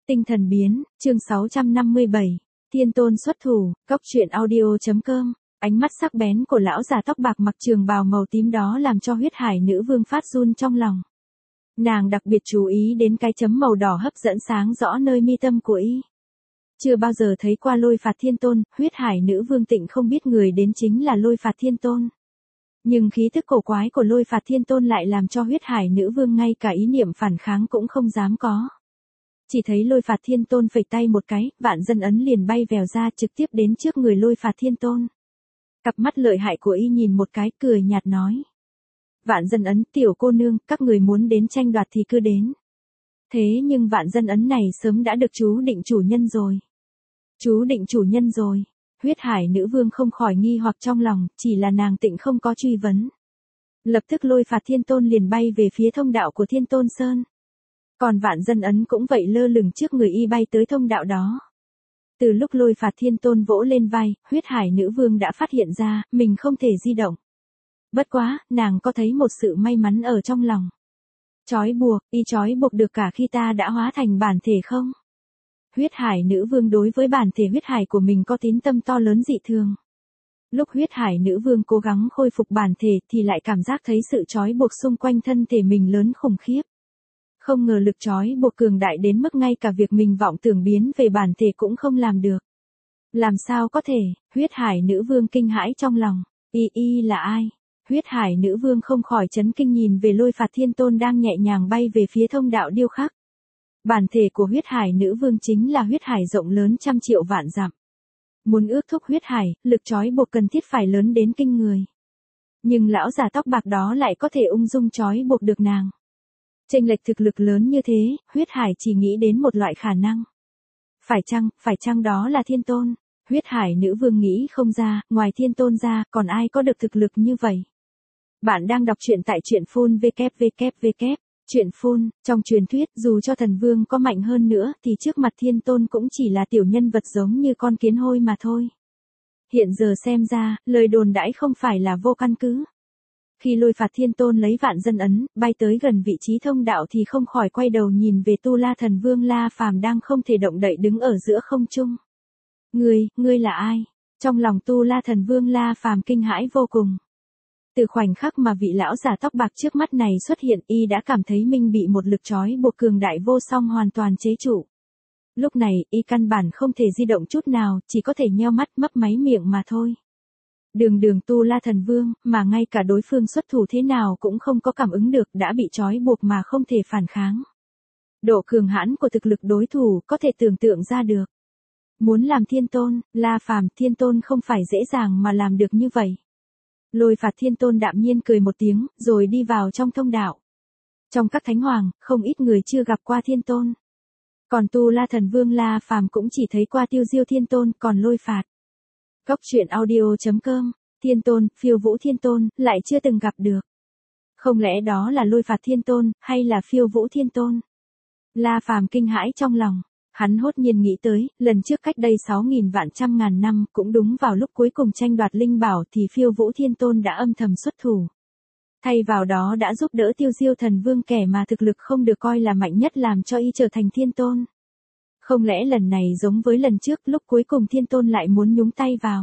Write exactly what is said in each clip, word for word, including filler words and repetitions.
Tinh thần biến, chương sáu trăm năm mươi bảy, Thiên Tôn xuất thủ, Cốc truyện audio.com. Ánh mắt sắc bén của lão già tóc bạc mặc trường bào màu tím đó làm cho huyết hải nữ vương phát run trong lòng. Nàng đặc biệt chú ý đến cái chấm màu đỏ hấp dẫn sáng rõ nơi mi tâm của y. Chưa bao giờ thấy qua Lôi Phạt Thiên Tôn, huyết hải nữ vương tịnh không biết người đến chính là Lôi Phạt Thiên Tôn. Nhưng khí tức cổ quái của Lôi Phạt Thiên Tôn lại làm cho huyết hải nữ vương ngay cả ý niệm phản kháng cũng không dám có. Chỉ thấy Lôi Phạt Thiên Tôn phẩy tay một cái, vạn dân ấn liền bay vèo ra trực tiếp đến trước người Lôi Phạt Thiên Tôn. Cặp mắt lợi hại của y nhìn một cái, cười nhạt nói. Vạn dân ấn, tiểu cô nương, các người muốn đến tranh đoạt thì cứ đến. Thế nhưng vạn dân ấn này sớm đã được chú định chủ nhân rồi. Chú định chủ nhân rồi. Huyết hải nữ vương không khỏi nghi hoặc trong lòng, chỉ là nàng tịnh không có truy vấn. Lập tức Lôi Phạt Thiên Tôn liền bay về phía thông đạo của Thiên Tôn Sơn. Còn vạn dân ấn cũng vậy lơ lửng trước người y bay tới thông đạo đó. Từ lúc Lôi Phạt Thiên Tôn vỗ lên vai, huyết hải nữ vương đã phát hiện ra, mình không thể di động. Bất quá, nàng có thấy một sự may mắn ở trong lòng. Chói buộc, y chói buộc được cả khi ta đã hóa thành bản thể không? Huyết hải nữ vương đối với bản thể huyết hải của mình có tín tâm to lớn dị thường. Lúc huyết hải nữ vương cố gắng khôi phục bản thể thì lại cảm giác thấy sự chói buộc xung quanh thân thể mình lớn khủng khiếp. Không ngờ lực chói buộc cường đại đến mức ngay cả việc mình vọng tưởng biến về bản thể cũng không làm được. Làm sao có thể, huyết hải nữ vương kinh hãi trong lòng, y y là ai? Huyết hải nữ vương không khỏi chấn kinh nhìn về Lôi Phạt Thiên Tôn đang nhẹ nhàng bay về phía thông đạo điêu khắc. Bản thể của huyết hải nữ vương chính là huyết hải rộng lớn trăm triệu vạn dặm. Muốn ước thúc huyết hải, lực chói buộc cần thiết phải lớn đến kinh người. Nhưng lão già tóc bạc đó lại có thể ung dung chói buộc được nàng. Chênh lệch thực lực lớn như thế, huyết hải chỉ nghĩ đến một loại khả năng. Phải chăng, phải chăng đó là Thiên Tôn? Huyết hải nữ vương nghĩ không ra, ngoài Thiên Tôn ra, còn ai có được thực lực như vậy? Bạn đang đọc truyện tại truyện phun vê kép vê kép vê kép. Truyện phun, trong truyền thuyết, dù cho thần vương có mạnh hơn nữa, thì trước mặt Thiên Tôn cũng chỉ là tiểu nhân vật giống như con kiến hôi mà thôi. Hiện giờ xem ra, lời đồn đãi không phải là vô căn cứ. Khi Lôi Phạt Thiên Tôn lấy vạn dân ấn, bay tới gần vị trí thông đạo thì không khỏi quay đầu nhìn về Tu La Thần Vương La Phàm đang không thể động đậy đứng ở giữa không trung. Ngươi, ngươi là ai? Trong lòng Tu La Thần Vương La Phàm kinh hãi vô cùng. Từ khoảnh khắc mà vị lão già tóc bạc trước mắt này xuất hiện, y đã cảm thấy mình bị một lực trói buộc cường đại vô song hoàn toàn chế trụ. Lúc này, y căn bản không thể di động chút nào, chỉ có thể nheo mắt mấp máy miệng mà thôi. Đường đường Tu La Thần Vương, mà ngay cả đối phương xuất thủ thế nào cũng không có cảm ứng được, đã bị trói buộc mà không thể phản kháng. Độ cường hãn của thực lực đối thủ có thể tưởng tượng ra được. Muốn làm Thiên Tôn, La Phàm Thiên Tôn không phải dễ dàng mà làm được như vậy. Lôi Phạt Thiên Tôn đạm nhiên cười một tiếng, rồi đi vào trong thông đạo. Trong các thánh hoàng, không ít người chưa gặp qua Thiên Tôn. Còn Tu La Thần Vương La Phàm cũng chỉ thấy qua Tiêu Diêu Thiên Tôn, còn Lôi Phạt. Cốc truyện audio.com, Thiên Tôn, Phiêu Vũ Thiên Tôn, lại chưa từng gặp được. Không lẽ đó là Lôi Phạt Thiên Tôn, hay là Phiêu Vũ Thiên Tôn? La Phàm kinh hãi trong lòng. Hắn hốt nhiên nghĩ tới, lần trước cách đây sáu nghìn vạn trăm ngàn năm, cũng đúng vào lúc cuối cùng tranh đoạt linh bảo thì Phiêu Vũ Thiên Tôn đã âm thầm xuất thủ. Thay vào đó đã giúp đỡ Tiêu Diêu Thần Vương kẻ mà thực lực không được coi là mạnh nhất làm cho y trở thành Thiên Tôn. Không lẽ lần này giống với lần trước lúc cuối cùng Thiên Tôn lại muốn nhúng tay vào.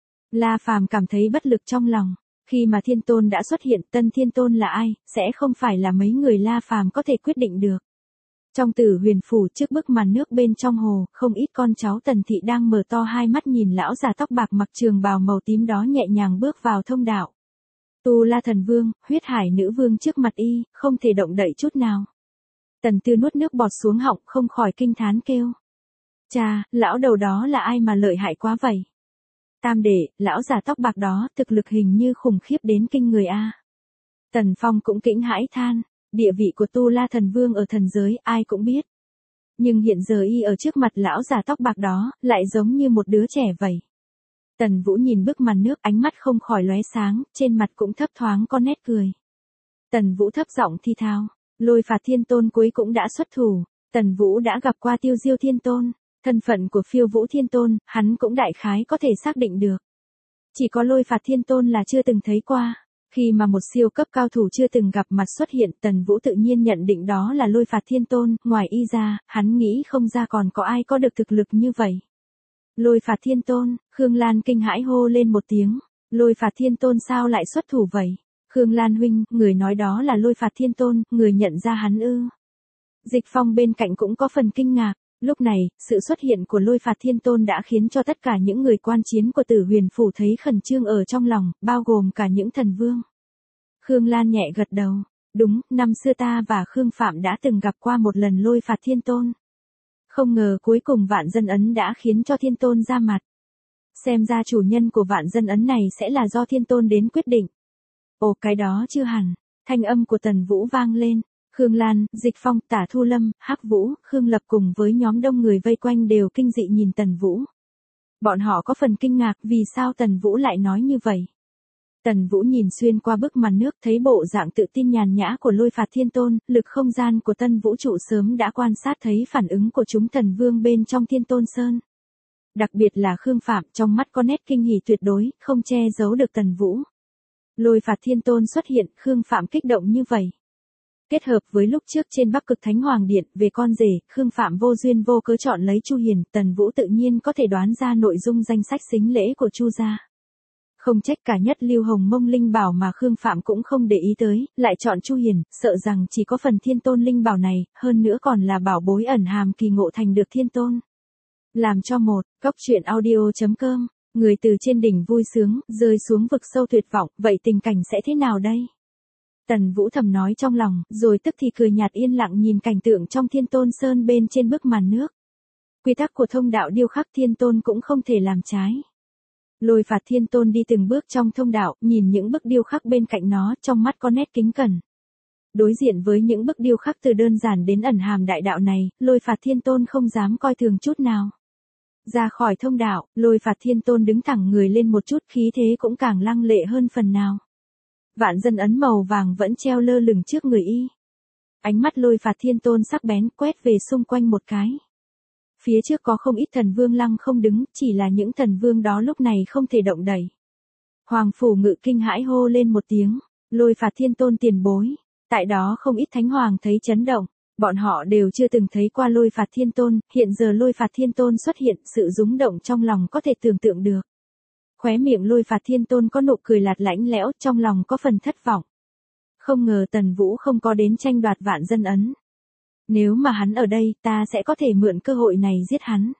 La Phàm cảm thấy bất lực trong lòng. Khi mà Thiên Tôn đã xuất hiện, tân Thiên Tôn là ai, sẽ không phải là mấy người La Phàm có thể quyết định được. Trong Tử Huyền Phủ trước bức màn nước bên trong hồ, không ít con cháu Tần Thị đang mở to hai mắt nhìn lão già tóc bạc mặc trường bào màu tím đó nhẹ nhàng bước vào thông đạo. Tu La Thần Vương, huyết hải nữ vương trước mặt y, không thể động đậy chút nào. Tần Tư nuốt nước bọt xuống họng không khỏi kinh thán kêu. Chà, lão đầu đó là ai mà lợi hại quá vậy? Tam đệ, lão già tóc bạc đó, thực lực hình như khủng khiếp đến kinh người a. Tần Phong cũng kinh hãi than. Địa vị của Tu La Thần Vương ở thần giới ai cũng biết. Nhưng hiện giờ y ở trước mặt lão già tóc bạc đó, lại giống như một đứa trẻ vậy. Tần Vũ nhìn bức màn nước ánh mắt không khỏi lóe sáng, trên mặt cũng thấp thoáng có nét cười. Tần Vũ thấp giọng thi thao, Lôi Phạt Thiên Tôn cuối cũng đã xuất thủ. Tần Vũ đã gặp qua Tiêu Diêu Thiên Tôn, thân phận của Phiêu Vũ Thiên Tôn, hắn cũng đại khái có thể xác định được. Chỉ có Lôi Phạt Thiên Tôn là chưa từng thấy qua. Khi mà một siêu cấp cao thủ chưa từng gặp mặt xuất hiện, Tần Vũ tự nhiên nhận định đó là Lôi Phạt Thiên Tôn, ngoài y ra, hắn nghĩ không ra còn có ai có được thực lực như vậy. Lôi Phạt Thiên Tôn, Khương Lan kinh hãi hô lên một tiếng, Lôi Phạt Thiên Tôn sao lại xuất thủ vậy? Khương Lan huynh, người nói đó là Lôi Phạt Thiên Tôn, người nhận ra hắn ư? Dịch Phong bên cạnh cũng có phần kinh ngạc. Lúc này, sự xuất hiện của Lôi Phạt Thiên Tôn đã khiến cho tất cả những người quan chiến của Tử Huyền Phủ thấy khẩn trương ở trong lòng, bao gồm cả những thần vương. Khương Lan nhẹ gật đầu. Đúng, năm xưa ta và Khương Phạm đã từng gặp qua một lần Lôi Phạt Thiên Tôn. Không ngờ cuối cùng Vạn Dân Ấn đã khiến cho Thiên Tôn ra mặt. Xem ra chủ nhân của Vạn Dân Ấn này sẽ là do Thiên Tôn đến quyết định. Ồ, cái đó chưa hẳn. Thanh âm của Tần Vũ vang lên. Khương Lan, Dịch Phong, Tả Thu Lâm, Hắc Vũ, Khương Lập cùng với nhóm đông người vây quanh đều kinh dị nhìn Tần Vũ. Bọn họ có phần kinh ngạc vì sao Tần Vũ lại nói như vậy. Tần Vũ nhìn xuyên qua bức màn nước thấy bộ dạng tự tin nhàn nhã của Lôi Phạt Thiên Tôn, lực không gian của Tân Vũ trụ sớm đã quan sát thấy phản ứng của chúng thần vương bên trong Thiên Tôn Sơn. Đặc biệt là Khương Phạm trong mắt có nét kinh hỉ tuyệt đối, không che giấu được Tần Vũ. Lôi Phạt Thiên Tôn xuất hiện, Khương Phạm kích động như vậy. Kết hợp với lúc trước trên Bắc Cực Thánh Hoàng Điện về con rể, Khương Phạm vô duyên vô cớ chọn lấy Chu Hiền, Tần Vũ tự nhiên có thể đoán ra nội dung danh sách sính lễ của Chu gia. Không trách cả Nhất Lưu Hồng Mông Linh Bảo mà Khương Phạm cũng không để ý tới, lại chọn Chu Hiền, sợ rằng chỉ có phần Thiên Tôn Linh Bảo này, hơn nữa còn là bảo bối ẩn hàm kỳ ngộ thành được Thiên Tôn. Làm cho một, góc truyện audio chấm com, người từ trên đỉnh vui sướng, rơi xuống vực sâu tuyệt vọng, vậy tình cảnh sẽ thế nào đây? Tần Vũ thầm nói trong lòng, rồi tức thì cười nhạt yên lặng nhìn cảnh tượng trong Thiên Tôn Sơn bên trên bức màn nước. Quy tắc của thông đạo điêu khắc Thiên Tôn cũng không thể làm trái. Lôi Phạt Thiên Tôn đi từng bước trong thông đạo, nhìn những bức điêu khắc bên cạnh nó, trong mắt có nét kính cẩn. Đối diện với những bức điêu khắc từ đơn giản đến ẩn hàm đại đạo này, Lôi Phạt Thiên Tôn không dám coi thường chút nào. Ra khỏi thông đạo, Lôi Phạt Thiên Tôn đứng thẳng người lên một chút, khí thế cũng càng lăng lệ hơn phần nào. Vạn Dân Ấn màu vàng vẫn treo lơ lửng trước người y. Ánh mắt Lôi Phạt Thiên Tôn sắc bén quét về xung quanh một cái. Phía trước có không ít thần vương lăng không đứng, chỉ là những thần vương đó lúc này không thể động đẩy. Hoàng Phủ Ngự kinh hãi hô lên một tiếng, Lôi Phạt Thiên Tôn tiền bối. Tại đó không ít thánh hoàng thấy chấn động, bọn họ đều chưa từng thấy qua Lôi Phạt Thiên Tôn, hiện giờ Lôi Phạt Thiên Tôn xuất hiện, sự rúng động trong lòng có thể tưởng tượng được. Khóe miệng Lôi Phạt Thiên Tôn có nụ cười lạt lãnh lẽo, trong lòng có phần thất vọng. Không ngờ Tần Vũ không có đến tranh đoạt Vạn Dân Ấn. Nếu mà hắn ở đây, ta sẽ có thể mượn cơ hội này giết hắn.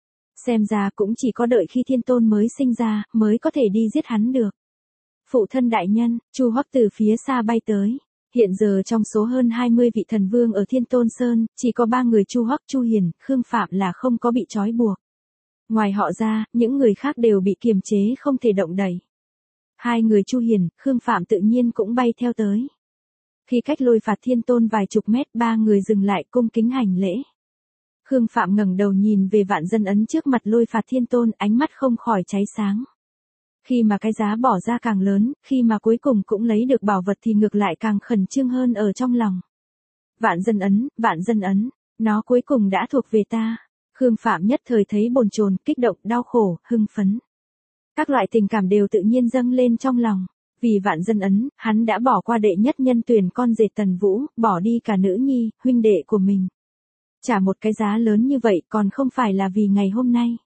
Xem ra cũng chỉ có đợi khi Thiên Tôn mới sinh ra, mới có thể đi giết hắn được. Phụ thân đại nhân, Chu Hoắc từ phía xa bay tới. Hiện giờ trong số hơn hai mươi vị thần vương ở Thiên Tôn Sơn, chỉ có ba người Chu Hoắc, Chu Hiền, Khương Phạm là không có bị trói buộc. Ngoài họ ra, những người khác đều bị kiềm chế không thể động đẩy. Hai người Chu Hiền, Khương Phạm tự nhiên cũng bay theo tới. Khi cách Lôi Phạt Thiên Tôn vài chục mét, ba người dừng lại cung kính hành lễ. Khương Phạm ngẩng đầu nhìn về Vạn Dân Ấn trước mặt Lôi Phạt Thiên Tôn, ánh mắt không khỏi cháy sáng. Khi mà cái giá bỏ ra càng lớn, khi mà cuối cùng cũng lấy được bảo vật thì ngược lại càng khẩn trương hơn ở trong lòng. Vạn Dân Ấn, Vạn Dân Ấn, nó cuối cùng đã thuộc về ta. Khương Phạm nhất thời thấy bồn chồn, kích động, đau khổ, hưng phấn. Các loại tình cảm đều tự nhiên dâng lên trong lòng. Vì Vạn Dân Ấn, hắn đã bỏ qua đệ nhất nhân tuyển con rể Tần Vũ, bỏ đi cả nữ nhi, huynh đệ của mình. Trả một cái giá lớn như vậy còn không phải là vì ngày hôm nay.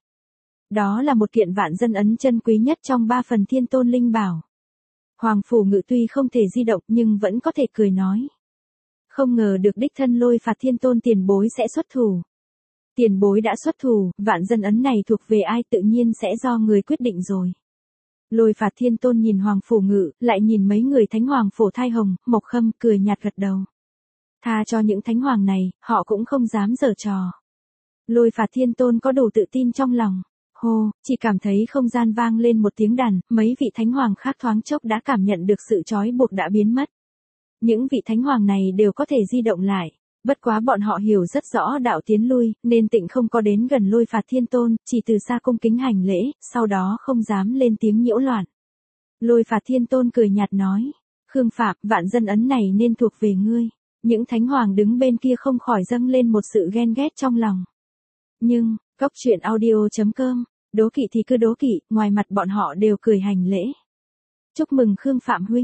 Đó là một kiện Vạn Dân Ấn chân quý nhất trong ba phần Thiên Tôn Linh Bảo. Hoàng Phủ Ngự tuy không thể di động nhưng vẫn có thể cười nói. Không ngờ được đích thân Lôi Phạt Thiên Tôn tiền bối sẽ xuất thủ. Tiền bối đã xuất thủ, Vạn Dân Ấn này thuộc về ai tự nhiên sẽ do người quyết định rồi. Lôi Phạt Thiên Tôn nhìn Hoàng Phủ Ngự, lại nhìn mấy người thánh hoàng Phổ Thai Hồng, Mộc Khâm, cười nhạt gật đầu. Tha cho những thánh hoàng này, họ cũng không dám giở trò. Lôi Phạt Thiên Tôn có đủ tự tin trong lòng. Hô, chỉ cảm thấy không gian vang lên một tiếng đàn, mấy vị thánh hoàng khác thoáng chốc đã cảm nhận được sự trói buộc đã biến mất. Những vị thánh hoàng này đều có thể di động lại. Bất quá bọn họ hiểu rất rõ đạo tiến lui, nên tịnh không có đến gần Lôi Phạt Thiên Tôn, chỉ từ xa cung kính hành lễ, sau đó không dám lên tiếng nhiễu loạn. Lôi Phạt Thiên Tôn cười nhạt nói, Khương Phạm, Vạn Dân Ấn này nên thuộc về ngươi. Những thánh hoàng đứng bên kia không khỏi dâng lên một sự ghen ghét trong lòng. Nhưng, góc truyện audio chấm com, đố kỵ thì cứ đố kỵ, ngoài mặt bọn họ đều cười hành lễ. Chúc mừng Khương Phạm huynh,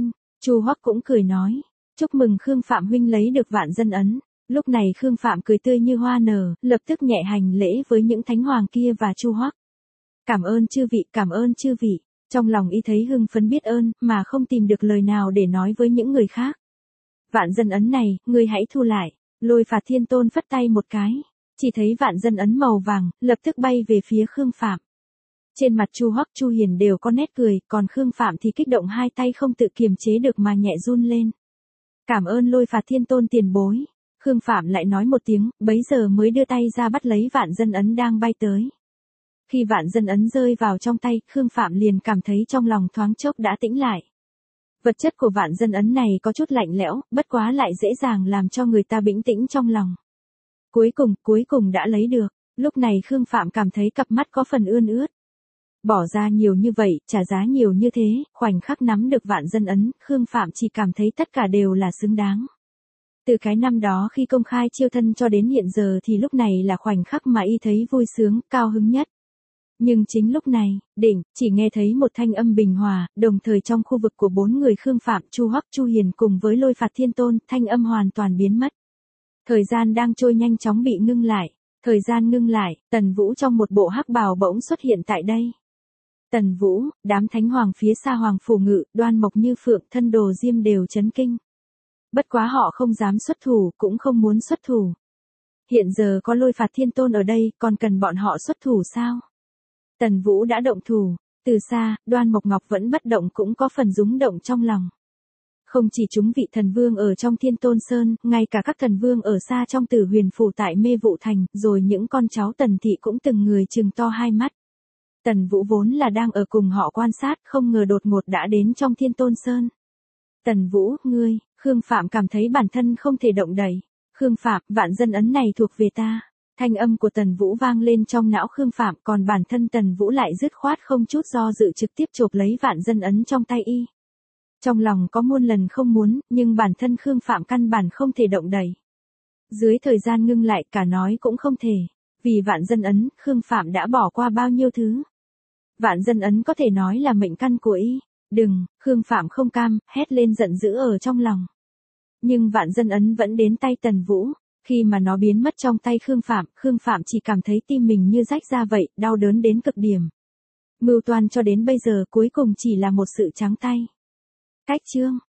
Chu Hoắc cũng cười nói, chúc mừng Khương Phạm huynh lấy được vạn dân ấn. Lúc này Khương Phạm cười tươi như hoa nở, lập tức nhẹ hành lễ với những thánh hoàng kia và Chu Hoắc. Cảm ơn chư vị, cảm ơn chư vị. Trong lòng y thấy hưng phấn biết ơn, mà không tìm được lời nào để nói với những người khác. Vạn dân ấn này, ngươi hãy thu lại. Lôi Phạt Thiên Tôn phất tay một cái. Chỉ thấy vạn dân ấn màu vàng, lập tức bay về phía Khương Phạm. Trên mặt Chu Hoắc Chu Hiền đều có nét cười, còn Khương Phạm thì kích động hai tay không tự kiềm chế được mà nhẹ run lên. Cảm ơn Lôi Phạt Thiên Tôn tiền bối. Khương Phạm lại nói một tiếng, bấy giờ mới đưa tay ra bắt lấy vạn dân ấn đang bay tới. Khi vạn dân ấn rơi vào trong tay, Khương Phạm liền cảm thấy trong lòng thoáng chốc đã tĩnh lại. Vật chất của vạn dân ấn này có chút lạnh lẽo, bất quá lại dễ dàng làm cho người ta bĩnh tĩnh trong lòng. Cuối cùng, cuối cùng đã lấy được. Lúc này Khương Phạm cảm thấy cặp mắt có phần ươn ướt. Bỏ ra nhiều như vậy, trả giá nhiều như thế, khoảnh khắc nắm được vạn dân ấn, Khương Phạm chỉ cảm thấy tất cả đều là xứng đáng. Từ cái năm đó khi công khai chiêu thân cho đến hiện giờ thì lúc này là khoảnh khắc mà y thấy vui sướng, cao hứng nhất. Nhưng chính lúc này, đỉnh, chỉ nghe thấy một thanh âm bình hòa, đồng thời trong khu vực của bốn người Khương Phạm, Chu Hoắc Chu Hiền cùng với Lôi Phạt Thiên Tôn, thanh âm hoàn toàn biến mất. Thời gian đang trôi nhanh chóng bị ngưng lại. Thời gian ngưng lại, Tần Vũ trong một bộ hắc bào bỗng xuất hiện tại đây. Tần Vũ, đám thánh hoàng phía xa hoàng phủ ngự, Đoan Mộc Như Phượng, Thân Đồ Diêm đều chấn kinh. Bất quá họ không dám xuất thủ, cũng không muốn xuất thủ. Hiện giờ có Lôi Phạt Thiên Tôn ở đây, còn cần bọn họ xuất thủ sao? Tần Vũ đã động thủ, từ xa, Đoan Mộc Ngọc vẫn bất động cũng có phần rúng động trong lòng. Không chỉ chúng vị thần vương ở trong Thiên Tôn Sơn, ngay cả các thần vương ở xa trong Tử Huyền phủ tại Mê Vụ Thành, rồi những con cháu Tần thị cũng từng người trừng to hai mắt. Tần Vũ vốn là đang ở cùng họ quan sát, không ngờ đột ngột đã đến trong Thiên Tôn Sơn. Tần Vũ, ngươi, Khương Phạm cảm thấy bản thân không thể động đậy. Khương Phạm, vạn dân ấn này thuộc về ta. Thanh âm của Tần Vũ vang lên trong não Khương Phạm, còn bản thân Tần Vũ lại dứt khoát không chút do dự trực tiếp chộp lấy vạn dân ấn trong tay y. Trong lòng có muôn lần không muốn, nhưng bản thân Khương Phạm căn bản không thể động đậy. Dưới thời gian ngưng lại cả nói cũng không thể. Vì vạn dân ấn, Khương Phạm đã bỏ qua bao nhiêu thứ. Vạn dân ấn có thể nói là mệnh căn của y. Đừng, Khương Phạm không cam, hét lên giận dữ ở trong lòng. Nhưng vạn dân ấn vẫn đến tay Tần Vũ. Khi mà nó biến mất trong tay Khương Phạm, Khương Phạm chỉ cảm thấy tim mình như rách ra vậy, đau đớn đến cực điểm. Mưu toan cho đến bây giờ cuối cùng chỉ là một sự trắng tay. Cách chương